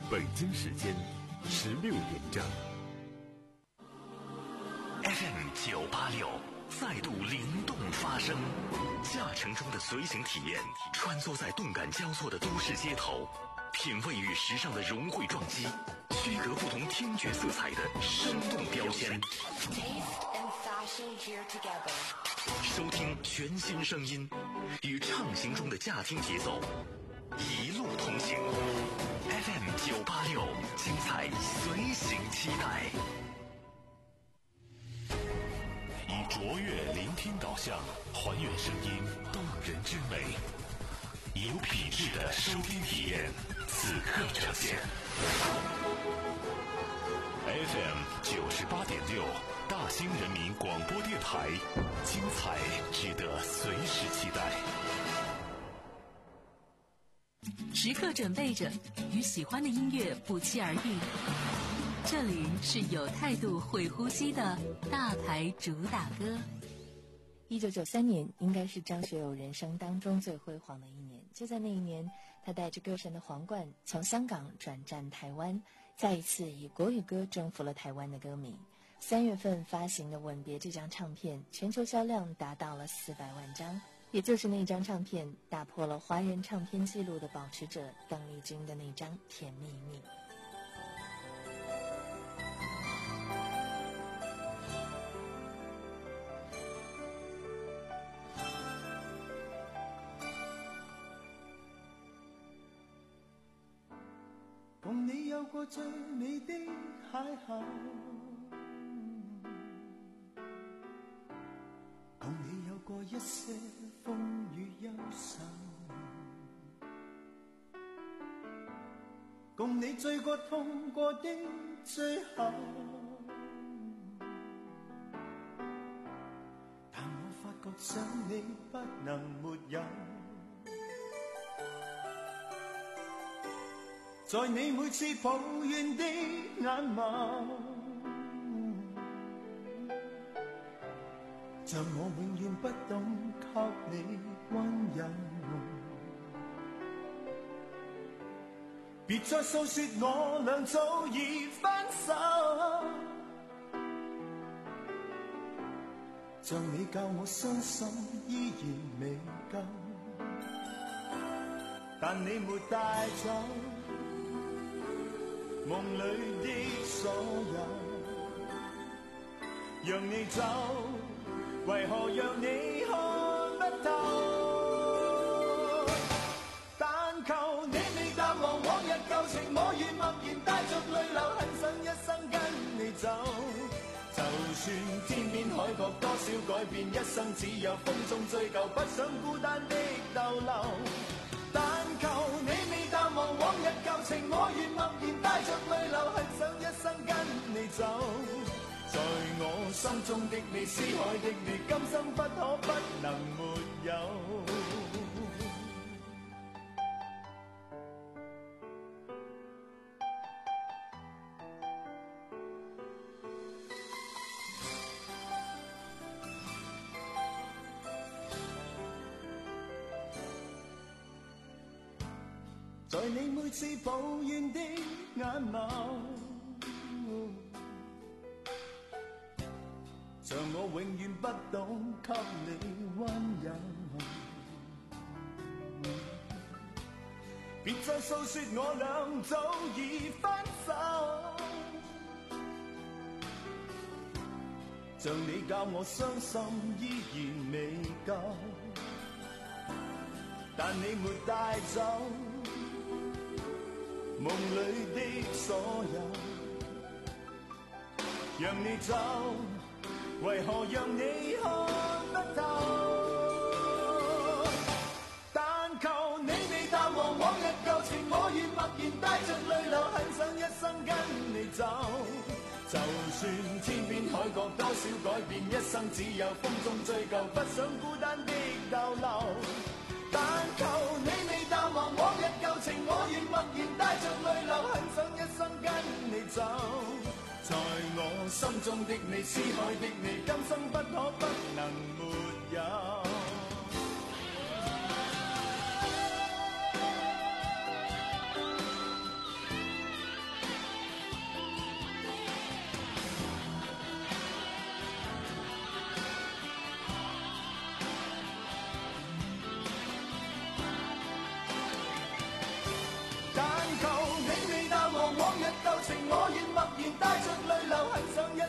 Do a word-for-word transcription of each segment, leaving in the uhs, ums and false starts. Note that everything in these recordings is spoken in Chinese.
北京时间十六点整。 F M 九八六再度灵动发声，驾乘中的随行体验，穿梭在动感交错的都市街头，品味与时尚的融汇撞击，区隔不同听觉色彩的生动标签。收听全新声音，与畅行中的驾听节奏，一路同行。F M 九八六，精彩随行期待。以卓越聆听导向，还原声音动人之美，有品质的收听体验，此刻呈现。F M 九十八点六，大兴人民广播电台，精彩值得随时期待。 时刻准备着，与喜欢的音乐不期而遇。这里是有态度、会呼吸的大牌主打歌。 一九九三年应该是张学友人生当中最辉煌的一年。就在那一年，他带着歌神的皇冠从香港转战台湾，再一次以国语歌征服了台湾的歌迷。三月份发行的《吻别》这张唱片，全球销量达到了四百万张，也就是那张唱片打破了华人唱片纪录的保持者邓丽君的那张《甜蜜蜜》。 共你有過最美的邂逅，共你有過一些風雨憂愁，共你醉過痛過的最後，但我發覺想你不能沒有，在你每次抱怨的眼眸，像我永遠不懂給你溫柔，別再訴說我倆早已分手，像你教我傷心依然未夠，但你沒帶走夢裏的所有，讓你走，為何讓你看不透？但求你未淡忘往日舊情，我願默然帶着淚流，很想一生跟你走。就算天邊海角多少改變，一生只有風中追究，不想孤單的逗留。但求你未淡忘往日舊情，我願默然帶着淚流，很想一生跟你走。在我心中的你，思海的你，今生不可不能沒有。在你每次抱怨的眼眸，像我永遠不懂給你溫柔，別再訴說我倆早已分手，像你教我傷心依然未夠，但你沒帶走夢裏的所有，讓你走，為何讓你看不透？但求你未淡忘往日舊情，我願默然帶着淚流，很想一生跟你走。就算天邊海角多少改變，一生只有風中追究，不想孤單的逗留。但求你未淡忘往日舊情，我願默然帶着淚流，很想一生跟你走。在我心中的你，思海的你，今生不可不能沒有。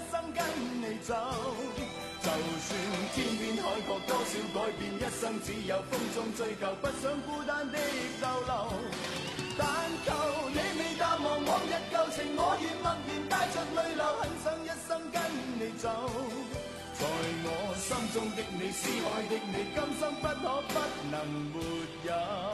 生跟你走。就算天邊海角多少改變，一生只有風中追求，不想孤單的逗留。但求你未淡忘往日舊情，我願默然帶着淚流，很想一生跟你走。在我心中的你，思海的你，今生不可不能沒有。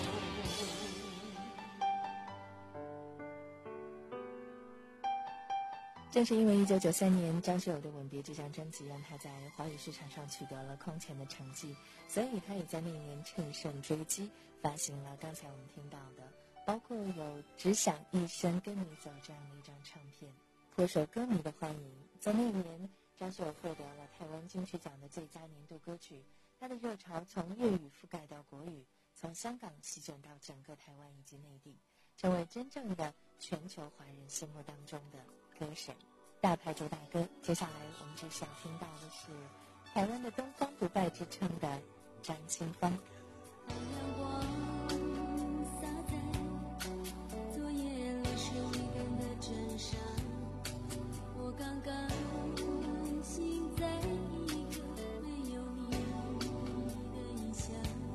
正是因为一九九三年张学友的《吻别》这张专辑让他在华语市场上取得了空前的成绩，所以他也在那一年乘胜追击，发行了刚才我们听到的包括有《只想一生跟你走》这样的一张唱片，颇受歌迷的欢迎。在那一年，张学友获得了台湾金曲奖的最佳年度歌曲，他的热潮从粤语覆盖到国语，从香港席卷到整个台湾以及内地，成为真正的全球华人心目当中的歌神，大牌主打歌。接下来我们就想听到的是台湾的东方不败之称的张清芳。 太阳光洒在昨夜泪水未干的枕上，我刚刚醒在一个没有你的异乡。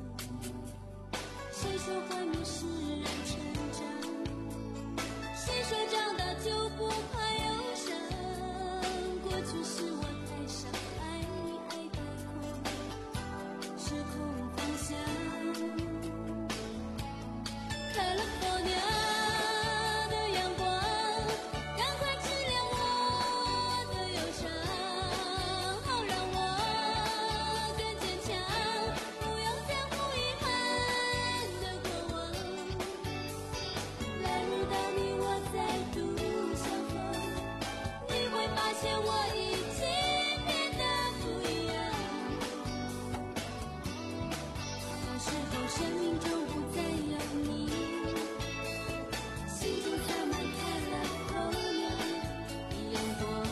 谁说幻灭使人成长？谁说长大就不怕忧伤？过去是我太傻，爱你爱太空，时空方向。California 的阳光，赶快治疗我的忧伤，好让我更坚强，不用在乎遗憾的过往。来日当你我再度相逢，你会发现我已经变得不一样。到时候生命中不再有你，心中洒满开了候鸟的阳光。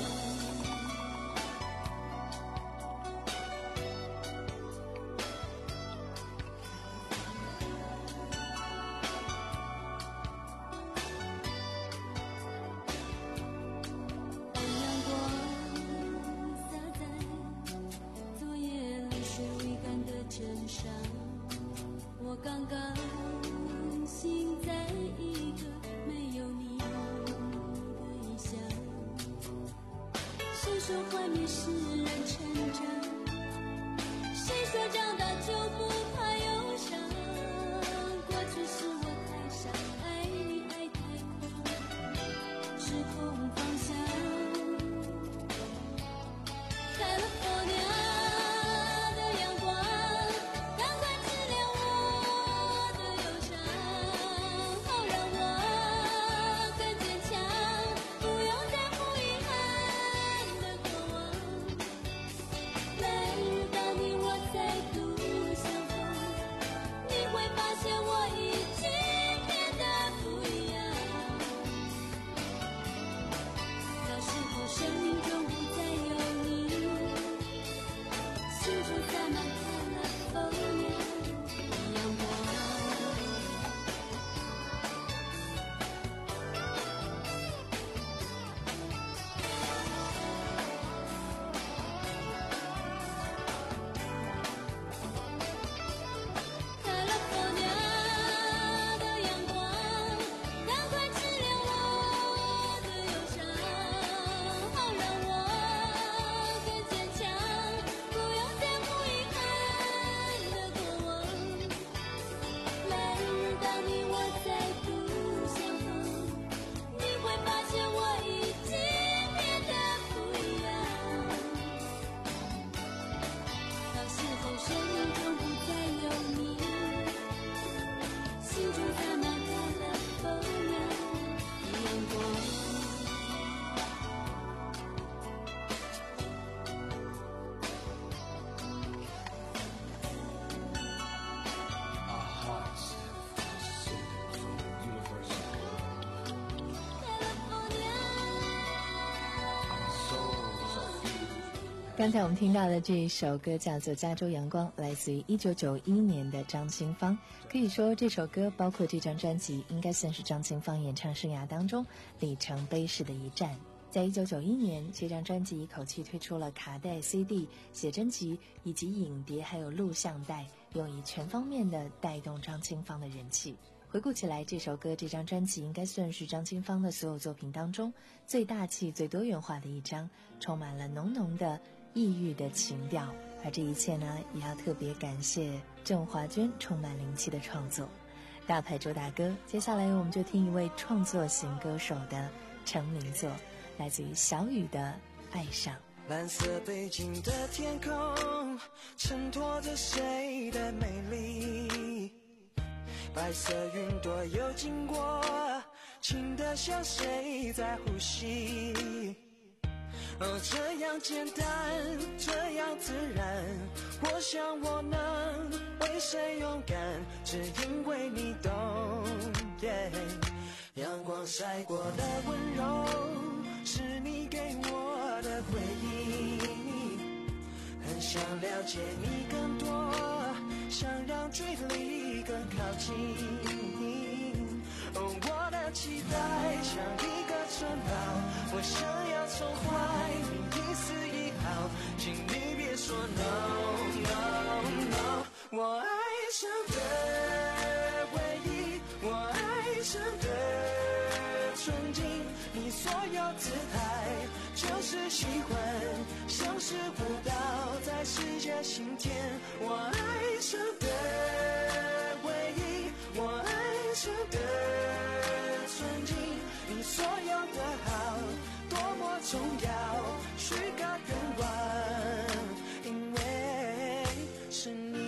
当阳光洒在昨夜泪水未干的枕上，我刚刚醒在一个没有你的异乡。谁说幻灭使人成长？谁说长大就不怕忧伤？过去是我太傻，爱你爱太空，时空方向。California 的阳光，赶快治疗我的忧伤，好让我更坚强，不用在乎遗憾的过往。来日当你我再度相逢，你会发现我已经变得不一样。到时候生命中不再有你，心中洒满开了候鸟的阳光。California 的阳光，赶快治疗我的忧伤，好让我更坚强，不用在乎遗憾的过往。来日当你我再度相逢，你会发现我已经变得不一样。到时候生命中不再有你，心中洒满开了候鸟的阳光。 刚才我们听到的这一首歌叫做《加州阳光》，来自于一九九一年的张清芳。可以说这首歌包括这张专辑应该算是张清芳演唱生涯当中里程碑式的一站。 在一九九一年，这张专辑一口气推出了卡带、C D、写真集以及影碟，还有录像带，用以全方面的带动张清芳的人气。回顾起来，这首歌、这张专辑应该算是张清芳的所有作品当中最大气、最多元化的一张，充满了浓浓的异域的情调。而这一切呢，也要特别感谢郑华娟充满灵气的创作。大牌主打歌，接下来我们就听一位创作型歌手的成名作，来自于小雨的《爱上》。 蓝色背景的天空衬托着谁的美丽，白色云朵又经过，轻得像谁在呼吸。哦，这样简单，这样自然，我想我能为谁勇敢，只因为你懂。yeah. 阳光晒过的温柔，是你给我的回忆，很想了解你更多，想让距离更靠近。哦，我的期待像一个城堡，我想要宠坏你一丝一毫，请你别说 no no no。 我爱上的唯一，我爱上的纯净，你所有姿态就是喜欢，像是舞蹈在世界心田。我爱上的唯一，我爱上的纯净，你所有的好多么重要，许个愿望，因为是你。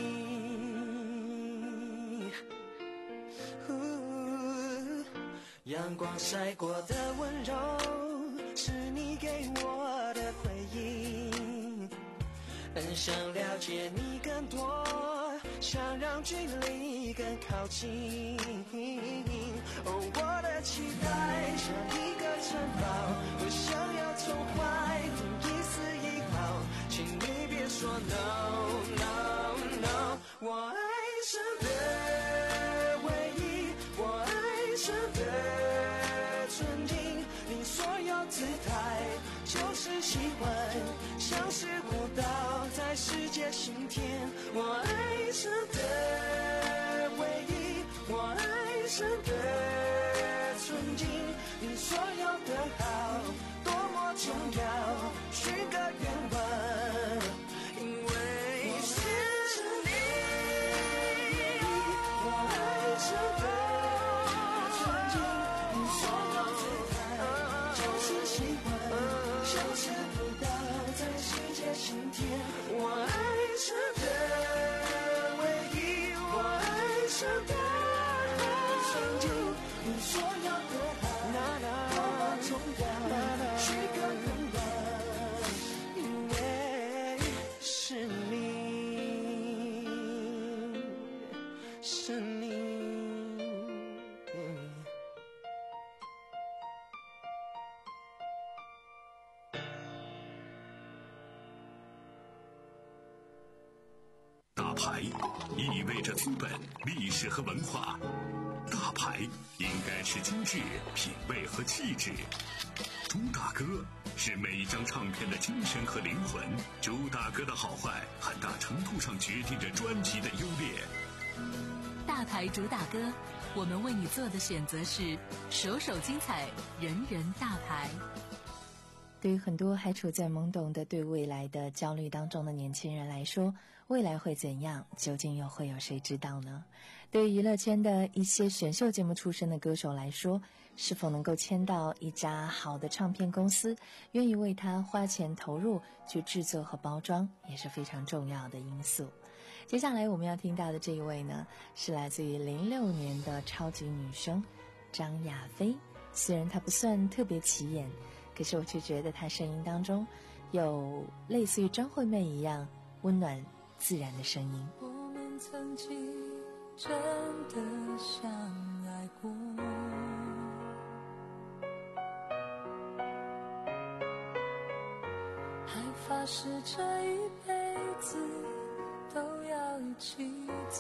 阳光晒过的温柔，是你给我的回忆，很想了解你更多，想让距离更靠近。哦，我的期待像一个城堡，我想要宠坏你一丝一毫，请你别说 no no no。 我爱上的唯一，我爱上的纯净，你所有姿态就是喜欢，像是舞蹈在世界心田。我爱上的唯一，我爱上的纯净，你所有的好多么重要，许个愿望，因为是你。我爱上的纯净，你所有姿态就是喜欢，像是舞蹈在世界心田。我爱上的唯一，我爱上的纯净，你所有的好多么重要，许个愿望，因为是你，是你。 大牌意味着资本、历史和文化，大牌应该是精致、品味和气质。主打歌是每一张唱片的精神和灵魂，主打歌的好坏很大程度上决定着专辑的优劣。 大牌主打歌，我们为你做的选择是首首精彩，人人大牌。 对于很多还处在懵懂的对未来的焦虑当中的年轻人来说，未来会怎样，究竟又会有谁知道呢？对于娱乐圈的一些选秀节目出身的歌手来说，是否能够签到一家好的唱片公司，愿意为他花钱投入去制作和包装，也是非常重要的因素。接下来我们要听到的这一位呢，是来自于零六年的超级女声张亚飞。虽然她不算特别起眼，可是我却觉得她声音当中有类似于张惠妹一样温暖自然的声音。 我们曾经真的相爱过，还发誓这一辈子都要一起走，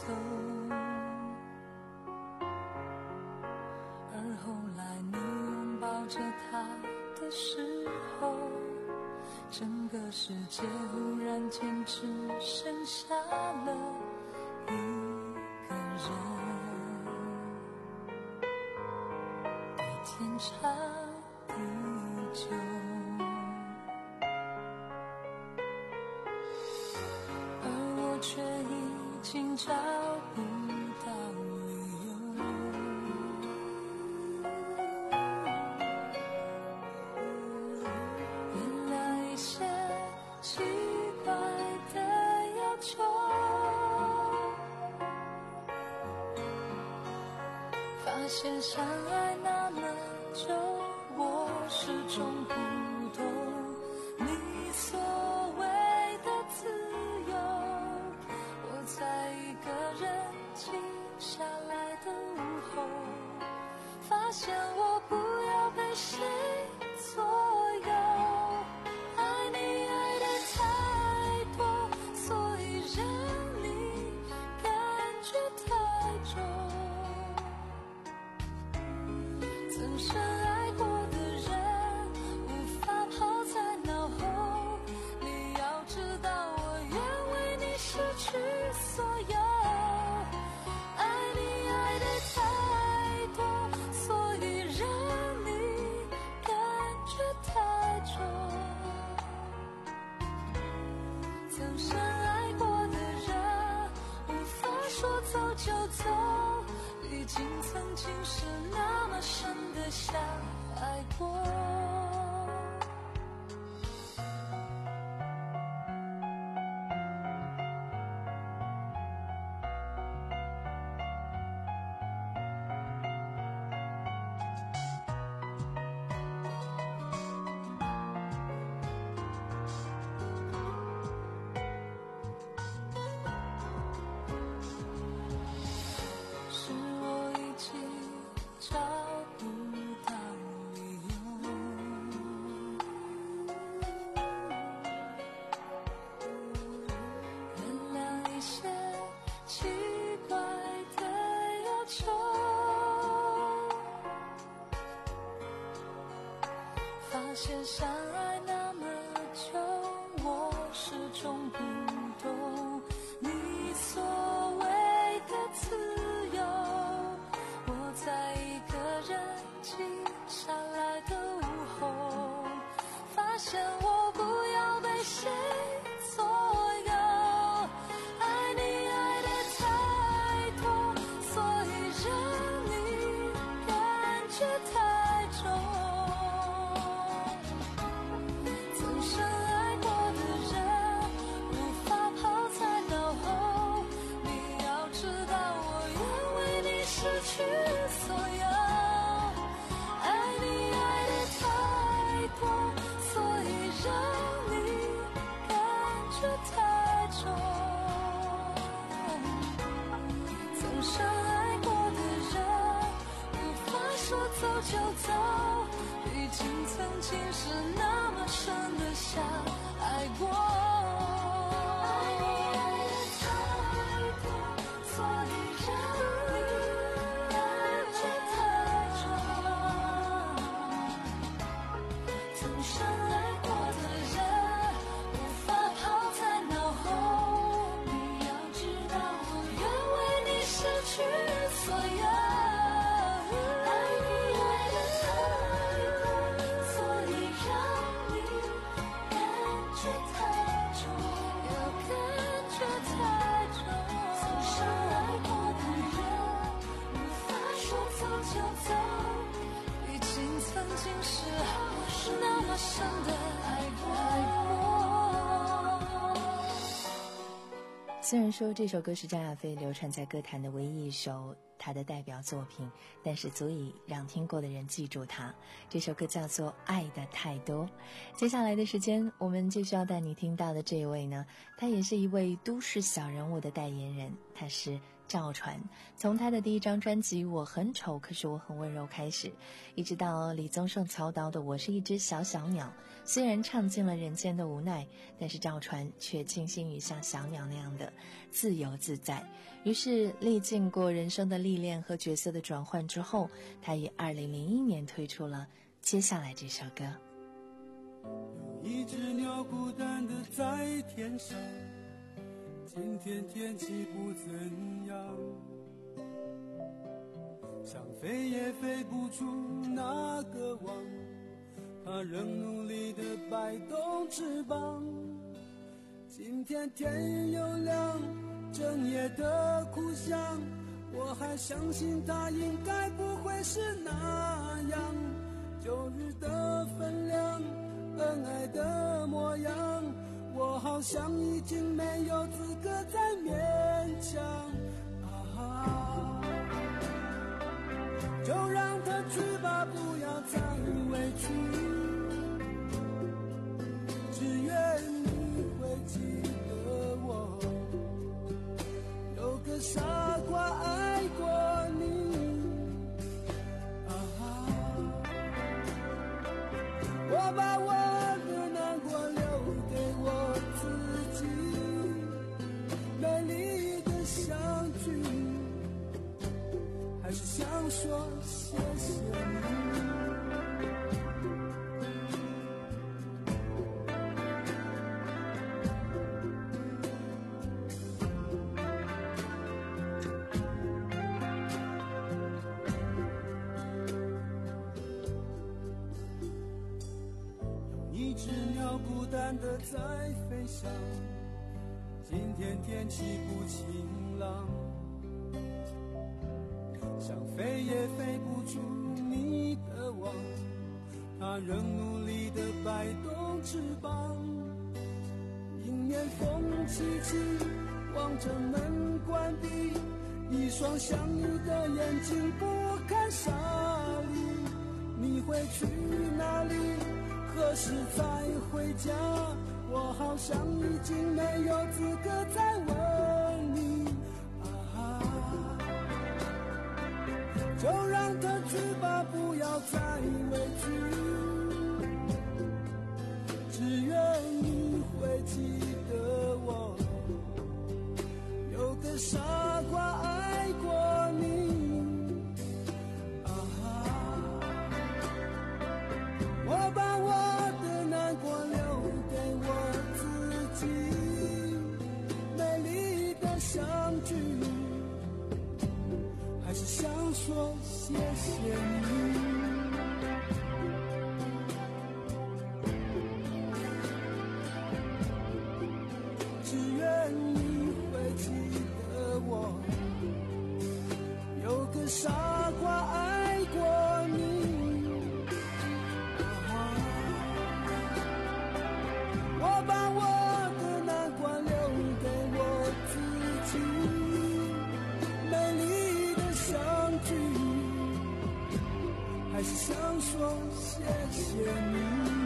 而后来你拥抱着他的时候，整个世界忽然间只剩下了一个人，对天长地久。而我却已经找不到理由，原谅一些奇怪的要求，发现相爱那么久，我始终不懂你所谓的自由。我在一个人静下来的午后，发现我不要被谁左右，爱你爱得太多，所以让你感觉太重。曾深爱过的人无法抛在脑后，你要知道我愿为你失去所有，爱你爱得太多，所以让你感觉太重。曾深爱过的人无法说走就走，毕竟曾经是那么深的相爱过。是我已经找不到理由，原谅一些奇怪的要求，发现相爱那么久，我始终不懂你所谓的自由。我在一个人静下来的午后，发现我不要被谁左右，爱你爱得太多，所以让你感觉太重。曾深爱过的人无法抛在脑后，你要知道我愿为你失去所有，爱你爱得太多，所以让你感觉太重。曾深爱过的人无法说走就走，毕竟曾经是那么深的相爱过。爱你爱得太多，所以让你感觉太重。曾深爱过的人无法抛在脑后，你要知道我愿为你失去所有，爱你爱得太多，所以让你感觉太重，要感觉太重。曾深爱过的人无法说走就走，毕竟曾经是那么深的爱过。 虽然说这首歌是张亚飞流传在歌坛的唯一一首他的代表作品，但是足以让听过的人记住他。这首歌叫做《爱的太多》。接下来的时间，我们继续要带你听到的这一位呢，他也是一位都市小人物的代言人，他是赵传。从他的第一张专辑《我很丑可是我很温柔》开始，一直到李宗盛操刀的《我是一只小小鸟》，虽然唱尽了人间的无奈，但是赵传却倾心于像小鸟那样的自由自在。于是历尽过人生的历练和角色的转换之后，他于二零零一年推出了接下来这首歌。 有一只鸟孤单的在天上，今天天气不怎样，想飞也飞不出那个网，它仍努力地摆动翅膀。今天天又亮，整夜的哭响，我还相信它应该不会是那样。旧日的分量，恩爱的模样，我好像已经没有资格再勉强。啊，就让它去吧，不要再委屈，只愿你会记得我，有个傻瓜爱过你。啊，我把我的难过留给我自己，美丽的相聚，还是想说谢谢你。有一只鸟孤单地在飞翔，今天天气不晴朗，想飞也飞不出你的网，它仍努力地摆动翅膀。迎面风起起，望着门关闭，一双想你的眼睛不堪沙砾。你会去哪里？何时再回家？我好像已经没有资格再问你。啊，就让它去吧，不要再委屈，只愿你会记得我，有个傻瓜爱过你。啊，我把我的难过留给我自己，美丽的相聚，还是想说谢谢你。只愿你会记得我，有个傻瓜爱过你。我把我的难过留给我自己，美丽的相聚，还是想说谢谢你。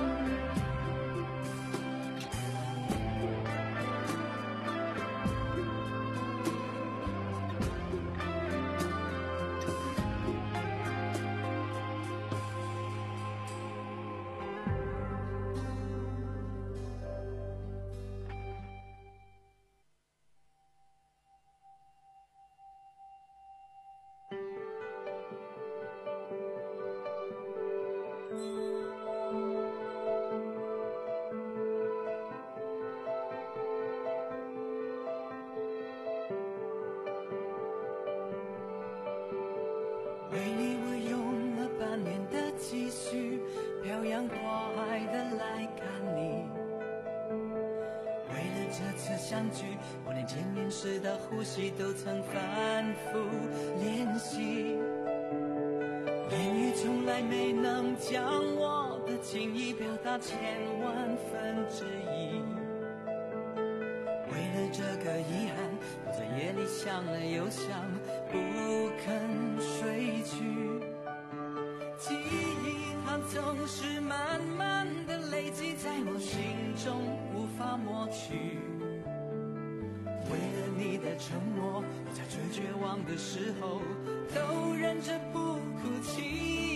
为你我用了半年的积蓄，漂洋过海的来看你。为了这次相聚，我连见面时的呼吸都曾反复练习。言语从来没能将我的情意表达千万分之一。为了这个遗憾，我在夜里想了又想，不肯睡去。记忆它总是慢慢的累积在我心中，无法抹去。为了你的承诺，我在最绝望的时候都忍着不哭泣。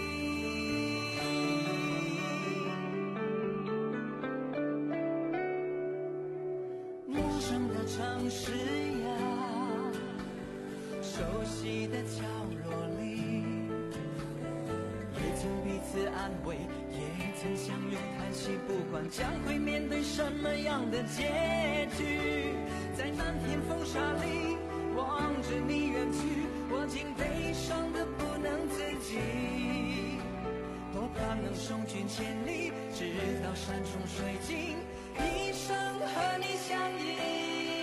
陌生的城市呀，熟悉的角落里，也曾彼此安慰，也曾曾相拥叹息，不管将会面对什么样的结局。在漫天风沙里望着你远去，我竟悲伤的不能自己。多盼能送君千里，直到山穷水尽，一生和你相依。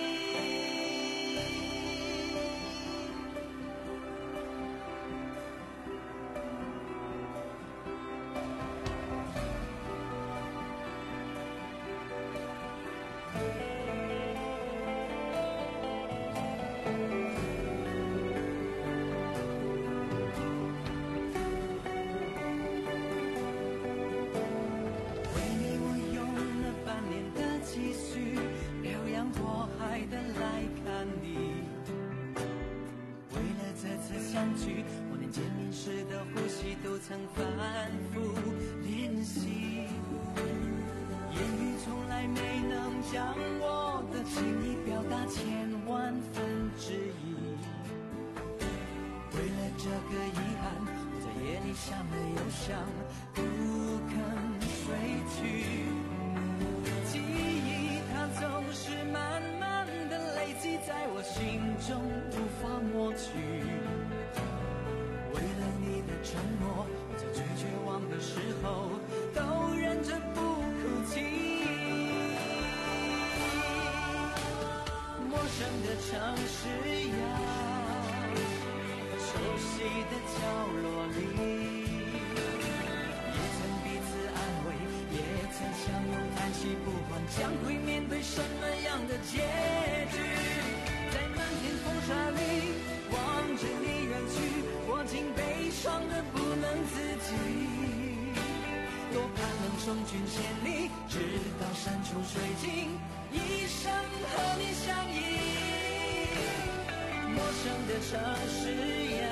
我连见面时的呼吸都曾反复练习，言语从来没能将我的情意表达千万分之一。为了这个遗憾，我在夜里想了又想，不肯睡去。记忆它总是慢慢的累积在我心中，无法抹去。承诺，我在最绝望的时候都忍着不哭泣。陌生的城市呀，熟悉的角落里，也曾彼此安慰，也曾相拥叹息，不管将会面对什么样的结局。在漫天风沙里望着你远去，我竟悲伤的不能自己。多盼能送君千里，直到山穷水尽，一生和你相依。陌生的城市呀，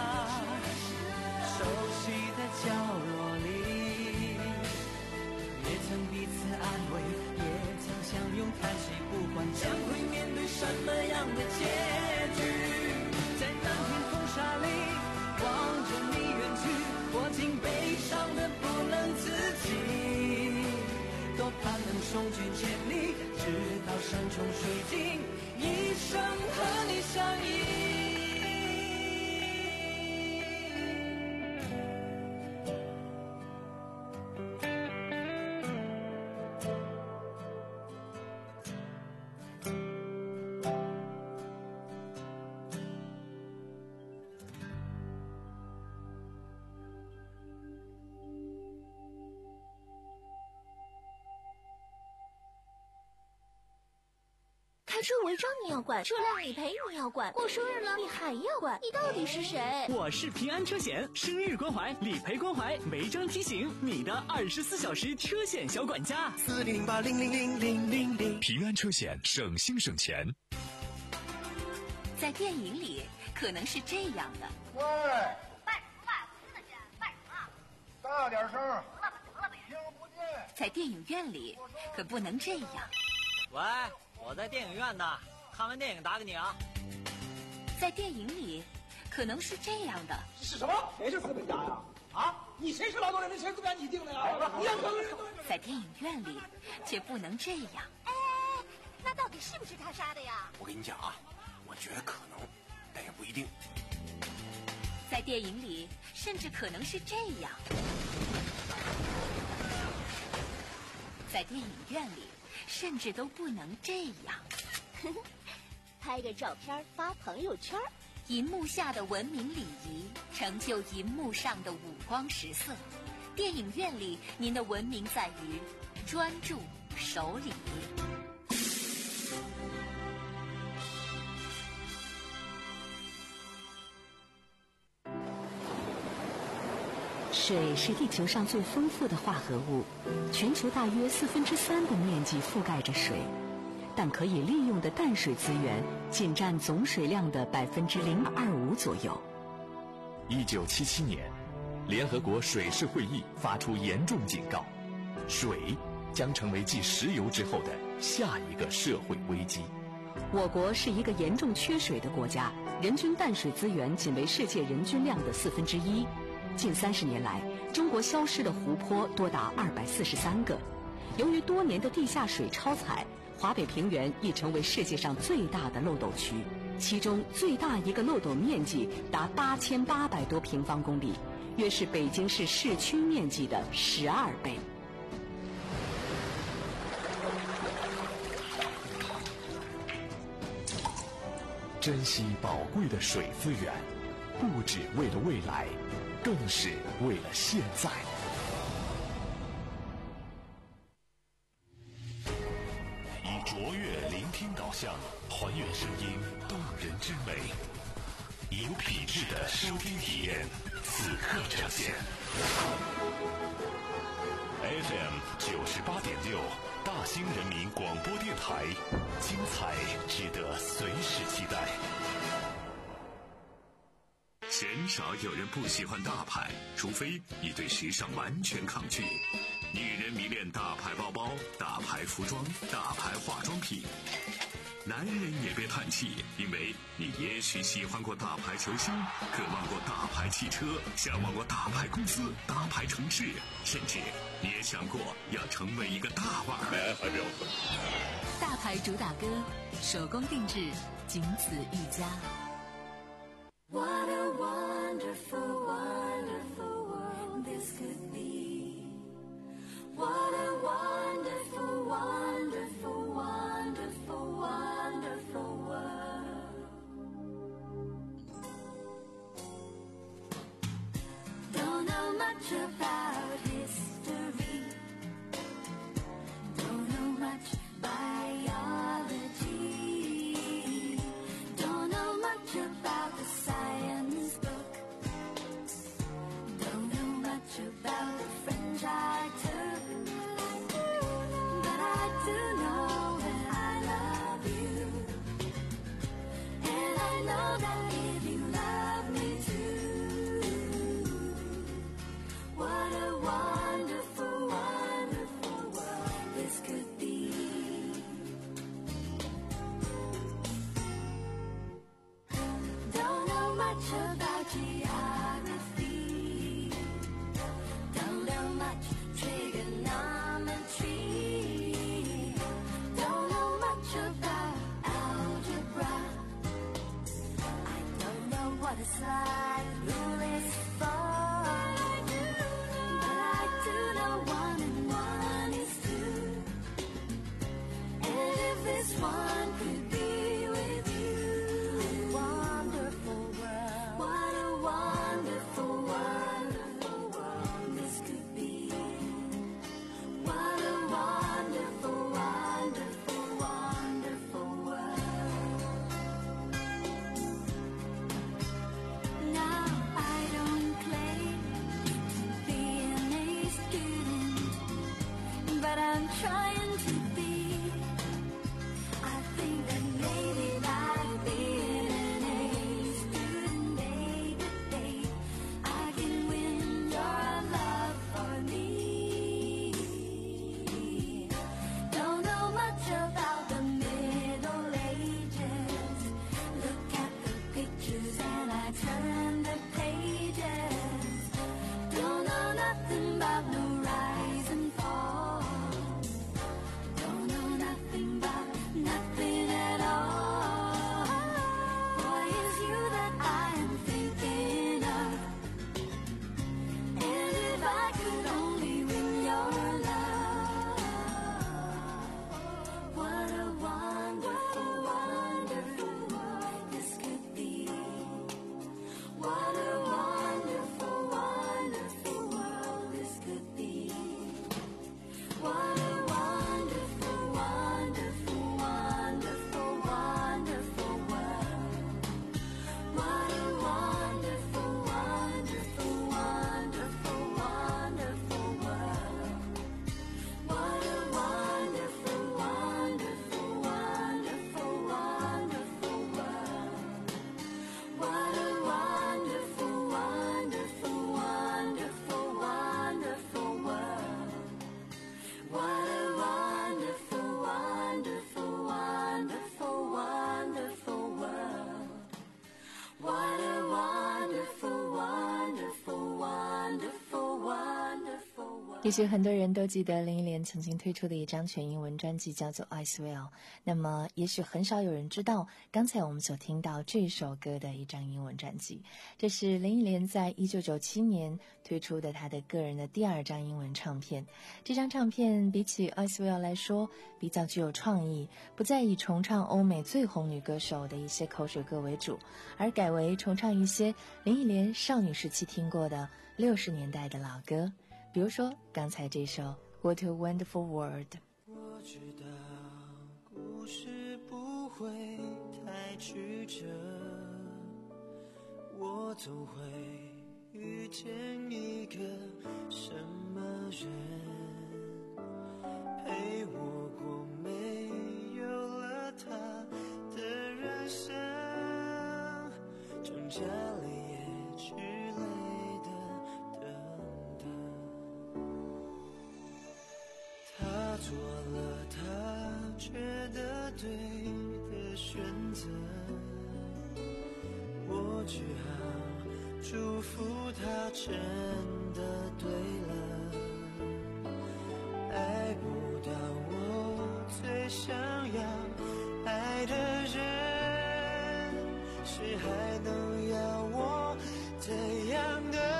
熟悉的角落里，也曾彼此安慰，也曾相拥叹息，不管将会面对什么样的结局。在漫天风沙里望着你远去，我竟悲伤的不能自己。多盼能送君千里，直到山穷水尽，一生和你相依。 开车违章你要管，车辆理赔你要管，过生日了你还要管，你到底是谁？ 我是平安车险，生日关怀、理赔关怀、违章提醒，你的二十四小时车险小管家。 四零零八零零零零零零， 平安车险，省心省钱。 在电影里，可能是这样的。 喂，卖什么卖？我听得见，卖什么？大点声。得了吧，得了吧，听不见。 在电影院里，可不能这样。 喂。我在电影院呢，看完电影打给你啊。 在电影里，可能是这样的。 是什么？谁是资本家呀？啊，你谁是劳动人民？谁资本家你定的呀？你要和人在电影院里，却不能这样。 哎，那到底是不是他杀的呀？ 我跟你讲啊，我觉得可能，但也不一定。 在电影里，甚至可能是这样。在电影院里。甚至都不能这样， 拍个照片发朋友圈。 银幕下的文明礼仪，成就银幕上的五光十色。电影院里，您的文明在于专注、守礼。 水是地球上最丰富的化合物，全球大约四分之三的面积覆盖着水，但可以利用的淡水资源仅占总水量的百分之零点二五左右。 一九七七年，联合国水事会议发出严重警告，水将成为继石油之后的下一个社会危机。 我国是一个严重缺水的国家，人均淡水资源仅为世界人均量的四分之一。 近三十年来，中国消失的湖泊多达二百四十三个。由于多年的地下水超采，华北平原已成为世界上最大的漏斗区，其中最大一个漏斗面积达八千八百多平方公里，约是北京市市区面积的十二倍。 珍惜宝贵的水资源，不只为了未来，更是为了现在。 以卓越聆听导向，还原声音动人之美，以有品质的收听体验，此刻呈现。F M 九十八点六，大兴人民广播电台，精彩值得随时期待。鲜少有人不喜欢大牌，除非你对时尚完全抗拒。女人迷恋大牌包包、大牌服装、大牌化妆品。男人也别叹气，因为你也许喜欢过大牌球星，渴望过大牌汽车，向往过大牌公司、大牌城市，甚至你也想过要成为一个大腕儿。 大牌主打歌，手工定制，仅此一家。 What a wonderful, wonderful world this could be. What a wonderful, wonderful, wonderful, wonderful world. Don't know much about history. Don't know much biology. Don't know much about the science book. Don't know much about the French I took. But I do know that I love you. And I know that if you love me too. What a wonderful, wonderful world this could be. Don't know much about geography. Don't know much trigonometry. Don't know much about algebra. I don't know what a slide rule is for. But I do know one and one is two. And if this one could be with you, wonderful world. What a wonderful, wonderful world this could be. What a wonderful, wonderful, wonderful world. 也许很多人都记得林忆莲曾经推出的一张全英文专辑叫做 I Swear， 那么也许很少有人知道刚才我们所听到这首歌的一张英文专辑，这是林忆莲在一九九七年推出的她的个人的第二张英文唱片。这张唱片比起 I Swear 来说比较具有创意，不再以重唱欧美最红女歌手的一些口水歌为主，而改为重唱一些林忆莲少女时期听过的六十年代的老歌，比如说刚才这首 What a Wonderful World。 我知道故事不会太曲折，我总会遇见一个什么人，陪我过没有了他的人生，挣扎了也去累的他做了他觉得对的选择，我只好祝福他真的对了，爱不到我最想要爱的人，谁还能要我这样的？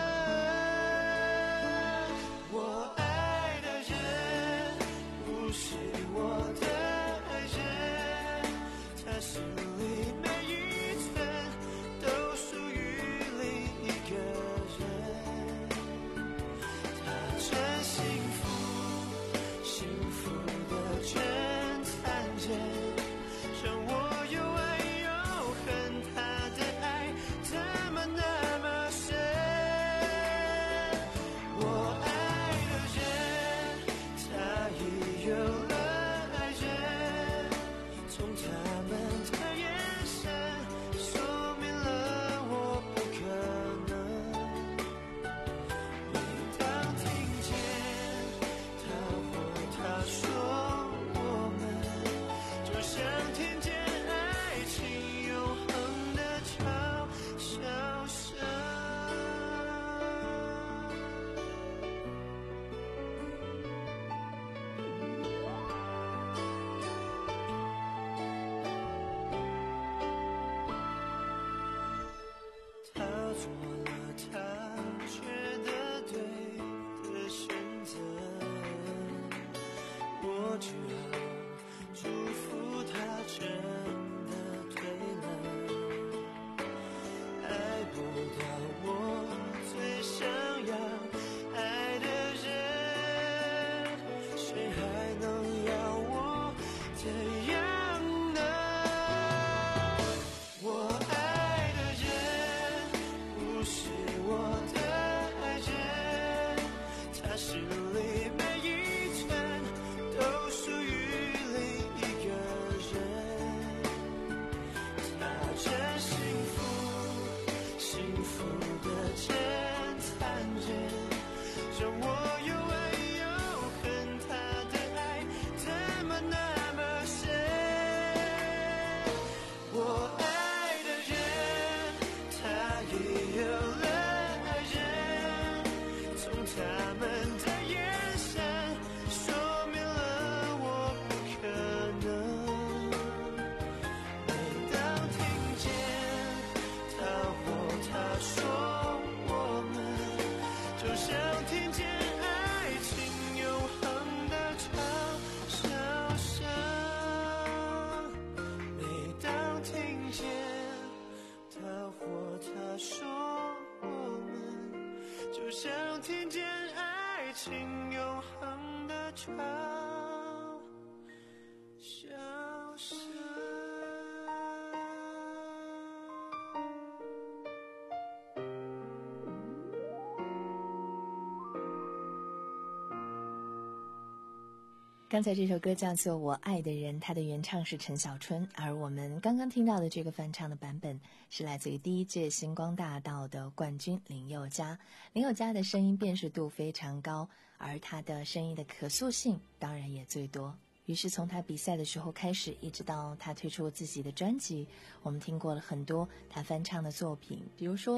刚才这首歌叫做《我爱的人》，它的原唱是陈小春，而我们刚刚听到的这个翻唱的版本是来自于第一届星光大道的冠军林宥嘉。林宥嘉的声音辨识度非常高，而他的声音的可塑性当然也最多。于是从他比赛的时候开始，一直到他推出自己的专辑，我们听过了很多他翻唱的作品，比如说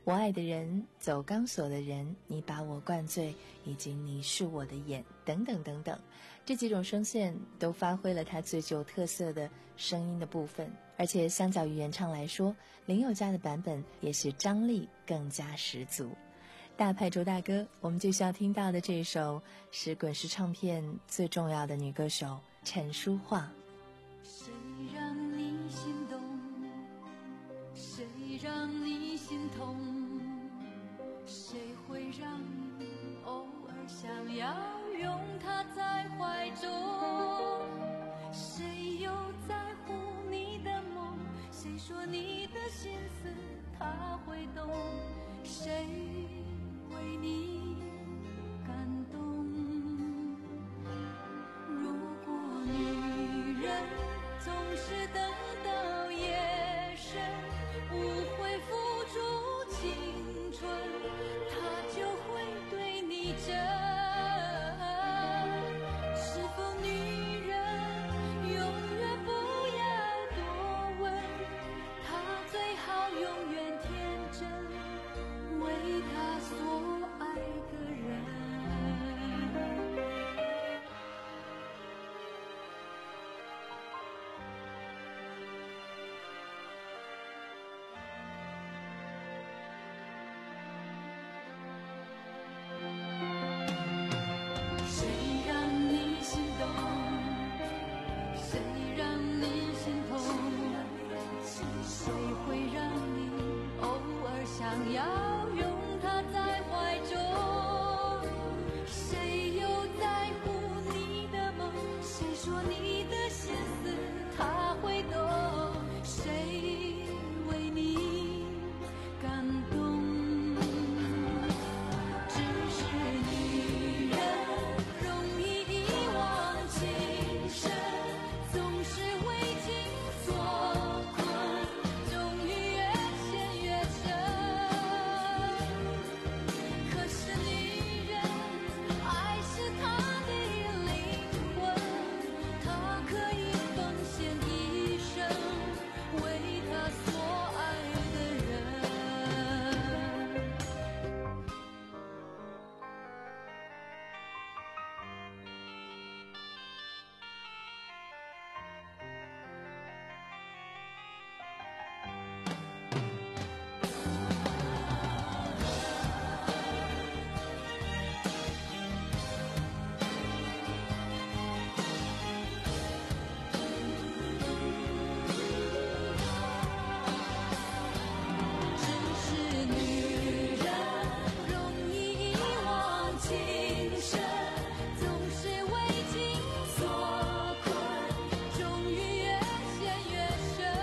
我爱的人，走钢索的人，你把我灌醉，以及你是我的眼，等等等等，这几种声线都发挥了他最具特色的声音的部分，而且相较于原唱来说，林宥嘉的版本也许张力更加十足。大牌主打歌，我们就需要听到的这一首是滚石唱片最重要的女歌手陈淑桦。 谁让你心动，谁让你心痛，谁会让你偶尔想要拥他在怀中，谁又在乎你的梦，谁说你的心思他会懂，谁为你感动。如果女人总是等到夜深，不会付出青春，她就会对你真。是否女人永远不要多问，她最好永远天真，为她所爱的人。谁让你心动，谁让你心痛，谁会让你偶尔想要拥他在怀中，谁又在乎你的梦，谁说你的心思他会懂，谁为你感动。只是女人容易遗忘情深，总是为情所困，终于越陷越深。可是女人，爱是她的灵魂，她可以奉献一生，为她所爱的人。只是女人容易遗忘情深，总是为情所困，终于越陷越深。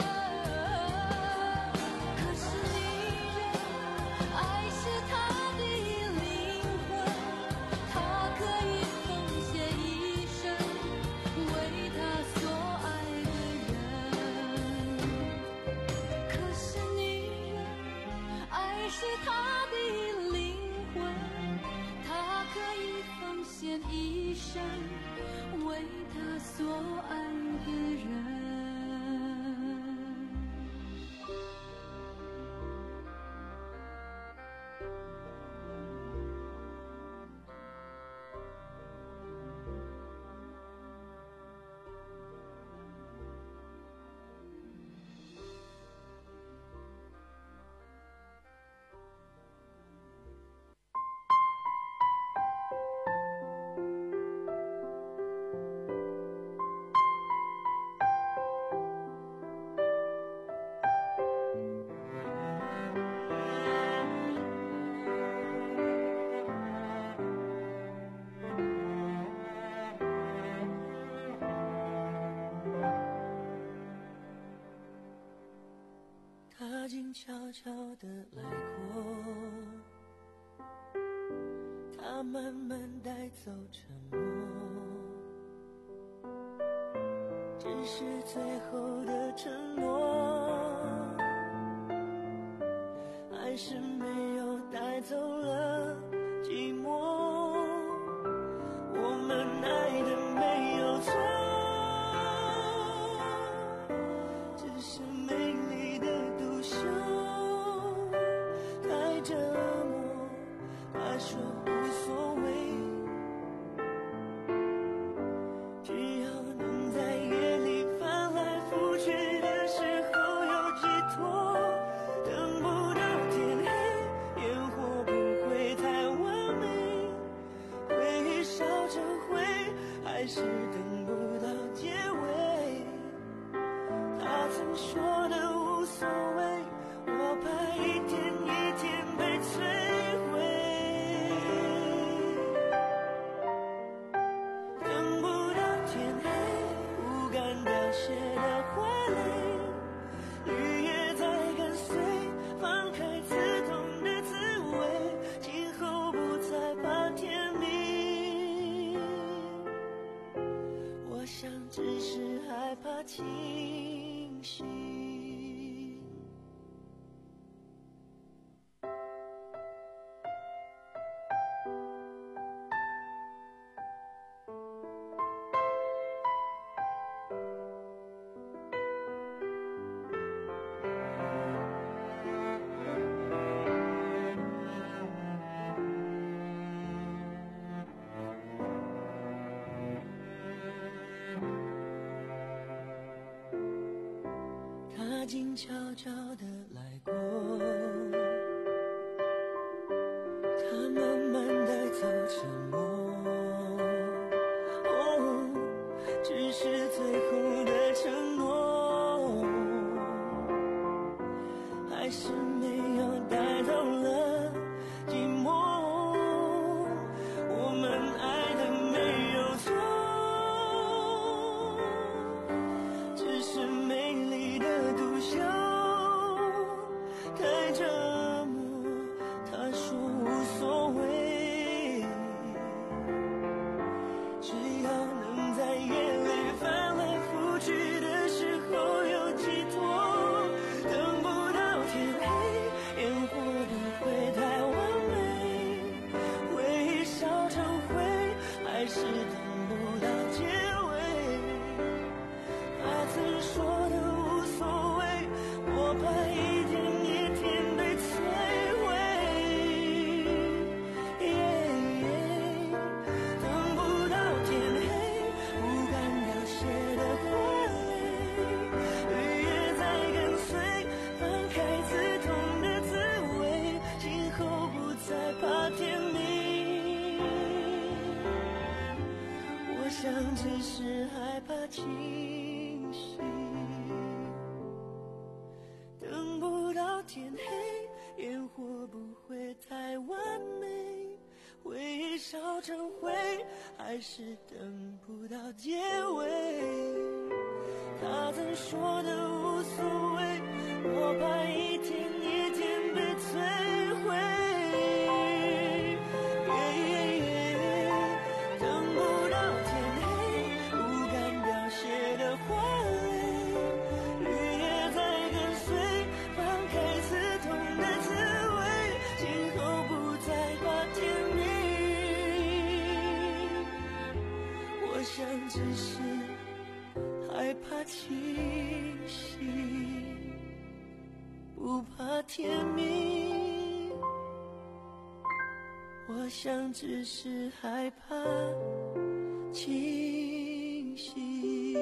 可是女人，爱是她的灵魂，她可以奉献一生，为她所爱的人。可是女人，爱是她的灵魂，她可以奉献一生，为她所爱的人。 他静悄悄地来过，他慢慢带走沉默，只是最后的承诺，还是没有带走了寂寞。我们爱的没有错，只是美丽的独秀还是等不到结尾。他曾说的无所谓，我怕一天一天被摧毁。等不到天黑，不敢凋谢的花蕾，绿叶在跟随，放开刺痛的滋味，今后不再怕天明。我想只是害怕清醒。他静悄悄地来过，他慢慢带走沉默，哦，只是最后的承诺，还是没有带走了寂寞。我们爱的没有错，只是美丽的独秀太折磨。他说无所谓，只要能在夜里翻来覆去的时候有寄托。等不到天黑，烟火不会太完美，回忆烧成灰，还是等不到结尾。他曾说的无所谓，我怕一天一天被摧毁。等不到天黑，不敢凋谢的花蕾，绿叶在跟随，放开刺痛的滋味，今后不再怕天明。我想只是害怕清醒。等不到天黑，烟火不会太完美，回忆烧成灰，还是等不到结尾。他曾说的无所谓，我怕一天一天被摧毁。等不到天黑，不敢凋谢的花蕾，绿叶在跟随，放开刺痛的滋味，今后不再怕天明。我想只是害怕清醒，不怕天明。我想只是害怕清醒。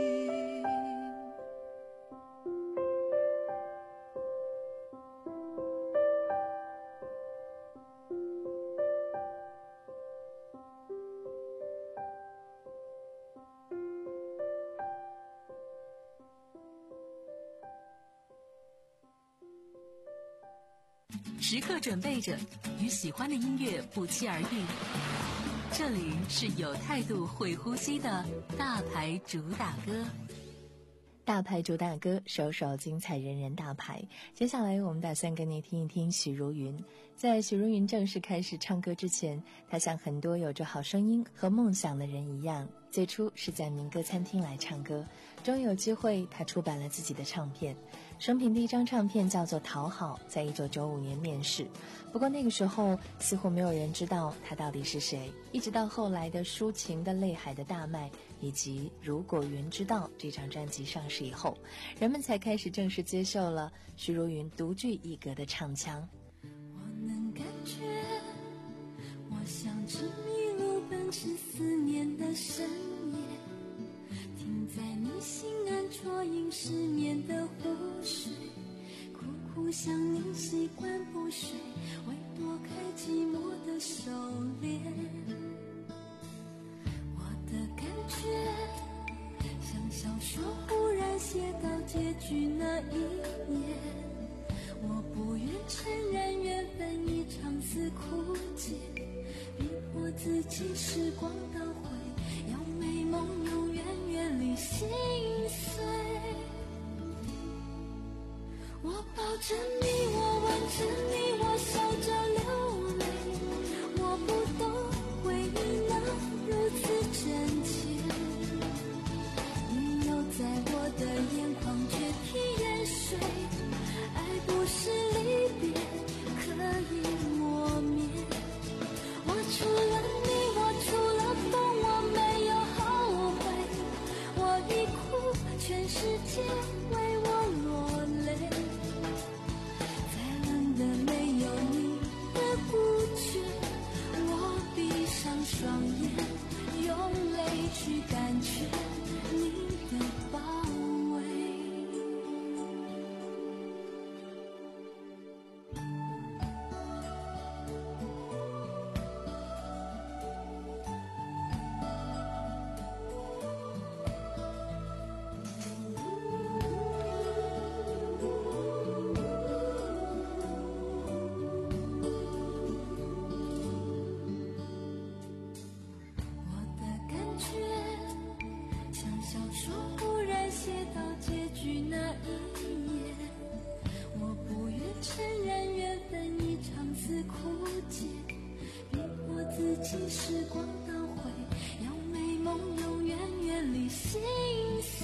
时刻准备着，与喜欢的音乐不期而遇。这里是有态度、会呼吸的大牌主打歌。 大牌主打歌，首首精彩，人人大牌。接下来我们打算跟你听一听许茹芸。在许茹芸正式开始唱歌之前，她像很多有着好声音和梦想的人一样，最初是在民歌餐厅来唱歌，终于有机会她出版了自己的唱片。生平第一张唱片叫做《讨好》，在一九九五年面世。不过那个时候似乎没有人知道她到底是谁，一直到后来的《抒情的泪海的大麦》以及《如果云知道》这张专辑上市以后，人们才开始正式接受了许茹芸独具一格的唱腔。 我能感觉，我像只迷路奔驰思念的深夜，停在你心安啜饮失眠的湖水，苦苦想你习惯不睡，为躲开寂寞的狩猎。我的感觉己时光倒回，要美梦永远远离心碎。我抱着你，我吻着你，我笑着流泪，我不懂回忆能如此真切，你又在我的眼眶却替眼水，爱不是离别可以磨灭。我除了你，我除了风，我没有后悔，我一哭全世界为我落泪，再冷的没有你的孤绝，我闭上双眼，用泪去感觉你的包围。时光倒回，要美梦永远远离心碎。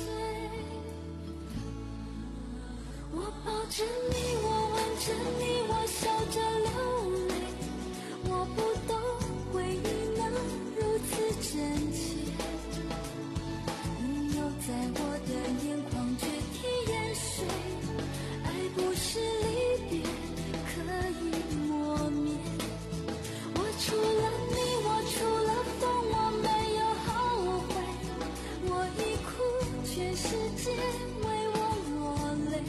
我抱着你，我吻着你，我笑着流泪，我不懂回忆能如此真切，你又在我的眼眶却替眼水，爱不是离别可以磨灭。我除了你，我除了风，我没有后悔，我一哭全世界为我落泪，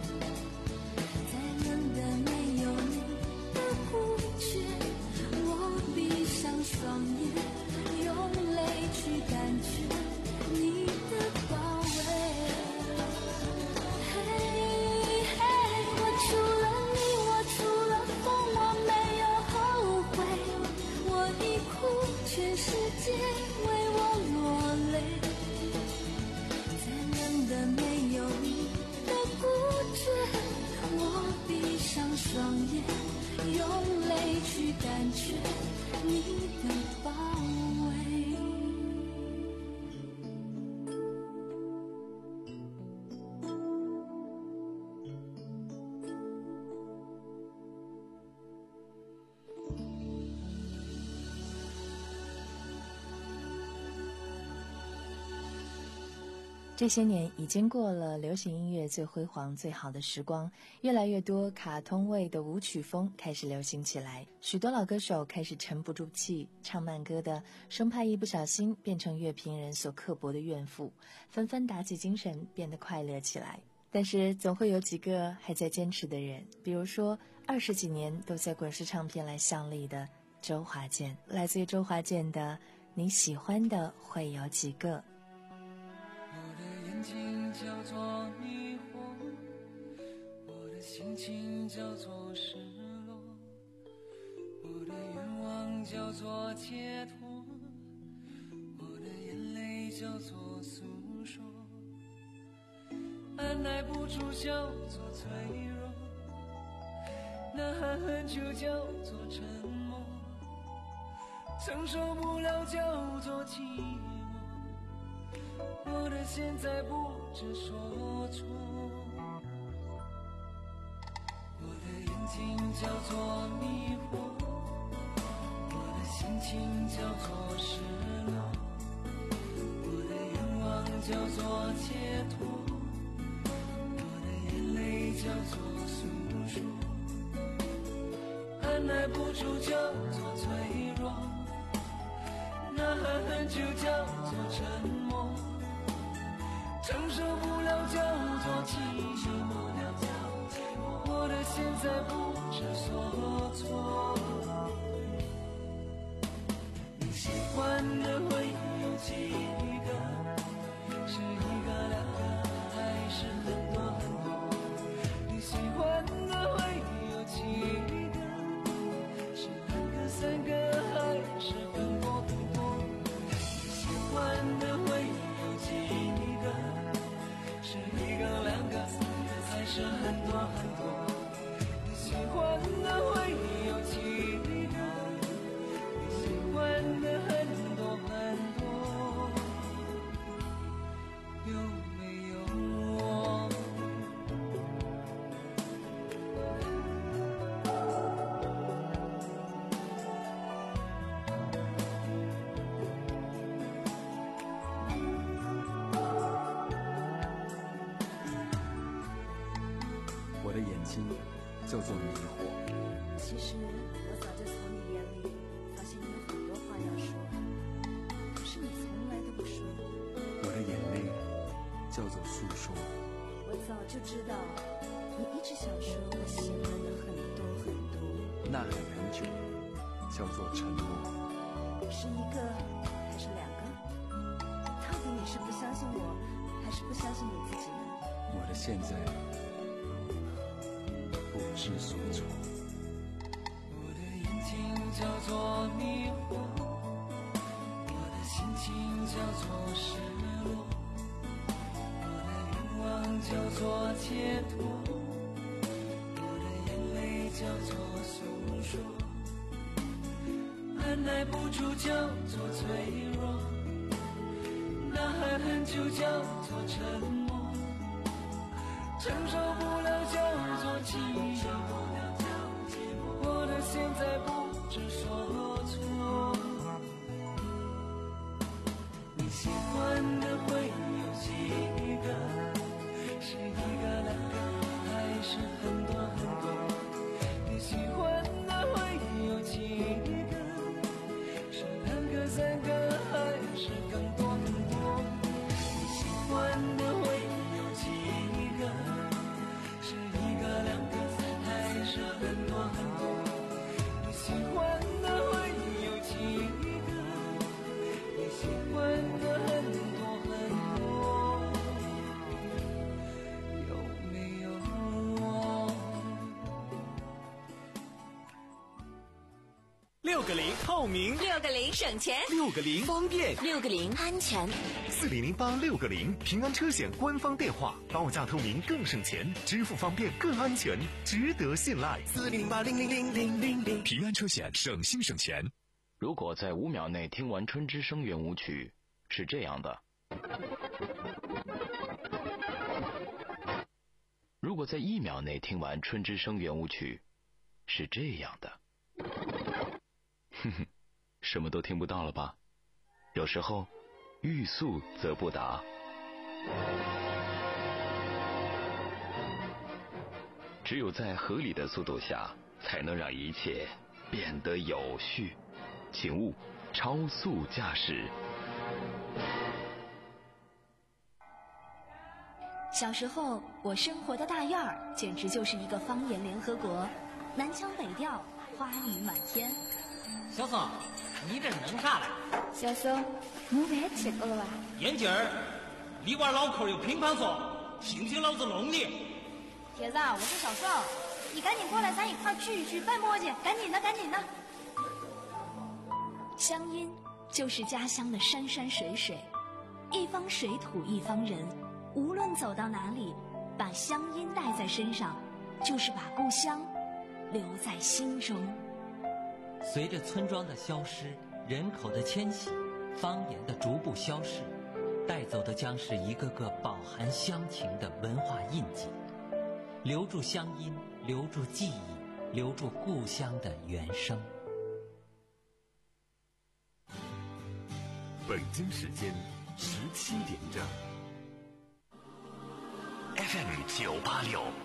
再冷的没有你的不觉，我闭上双眼，用泪去感觉你的包围。嘿嘿，我除了你，我除了风，我没有后悔，我一哭全世界为我落泪，再冷的没有你的孤绝，我闭上双眼，用泪去感觉你的包围。 这些年已经过了流行音乐最辉煌最好的时光，越来越多卡通味的舞曲风开始流行起来，许多老歌手开始沉不住气，唱慢歌的生怕一不小心变成乐评人所刻薄的怨妇，纷纷打起精神变得快乐起来。但是总会有几个还在坚持的人，比如说二十几年都在滚石唱片来效力的周华健。来自于周华健的你喜欢的会有几个。 眼睛叫做迷惑，我的心情叫做失落，我的愿望叫做解脱，我的眼泪叫做诉说，按耐不住叫做脆弱，呐喊很久叫做沉默，承受不了叫做寂寞，我的现在不知所措，我的眼睛叫做迷惑，我的心情叫做失落，我的愿望叫做解脱，我的眼泪叫做诉说，按耐不住叫做脆弱，呐喊很久叫做沉默，承受不了叫做寂寞，我的现在不知所措。你喜欢的会有几个？是一个两个还是很多很多？你喜欢的会有几个？是两个三个还是很多很多？ 心叫做迷惑。 其实我早就从你眼里发现你有很多话要说，可是你从来都不说。 我的眼泪叫做诉说。 我早就知道你一直想说我喜欢的很多很多。 呐喊很久叫做沉默。 是一个还是两个？到底你是不相信我，还是不相信你自己呢？ 我的现在不知所措。 我的眼睛叫做迷惑，我的心情叫做失落，我的愿望叫做解脱，我的眼泪叫做诉说，按耐不住叫做脆弱，呐喊很久叫做沉默，承受不了叫做寂寞，我的现在不知所措。你喜欢的会有几个？是一个两个还是很多很多？你喜欢的会有几个？是两个三个还是更多更多？你喜欢的会有几个？是一个两个还是很多很多？你喜欢的会有几个？你喜欢的很多很多，有没有我？ 六个零透明， 六个零省钱， 六个零方便， 六个零安全。 四零零八六个零平安车险官方电话，报价透明更省钱，支付方便更安全，值得信赖。 四零零八零零零零零零， 平安车险省心省钱。 如果在五秒内听完春之声圆舞曲，是这样的；如果在一秒内听完春之声圆舞曲，是这样的。哼哼，什么都听不到了吧？有时候欲速则不达。只有在合理的速度下，才能让一切变得有序。请勿超速驾驶。 小时候，我生活的大院儿简直就是一个方言联合国，南腔北调，花语满天。 小宋，你这是弄啥嘞？ 小宋，午饭吃过了吧？ 眼镜儿，里边老口有乒乓说，信不信老子弄你？ 铁子，我是小宋，你赶紧过来，咱一块儿聚一聚，别磨叽，赶紧的，赶紧的。乡音就是家乡的山山水水，一方水土一方人，无论走到哪里，把乡音带在身上，就是把故乡留在心中。 随着村庄的消失，人口的迁徙，方言的逐步消逝，带走的将是一个个饱含乡情的文化印记。留住乡音，留住记忆，留住故乡的原声。 北京时间十七点整。 F M 九八六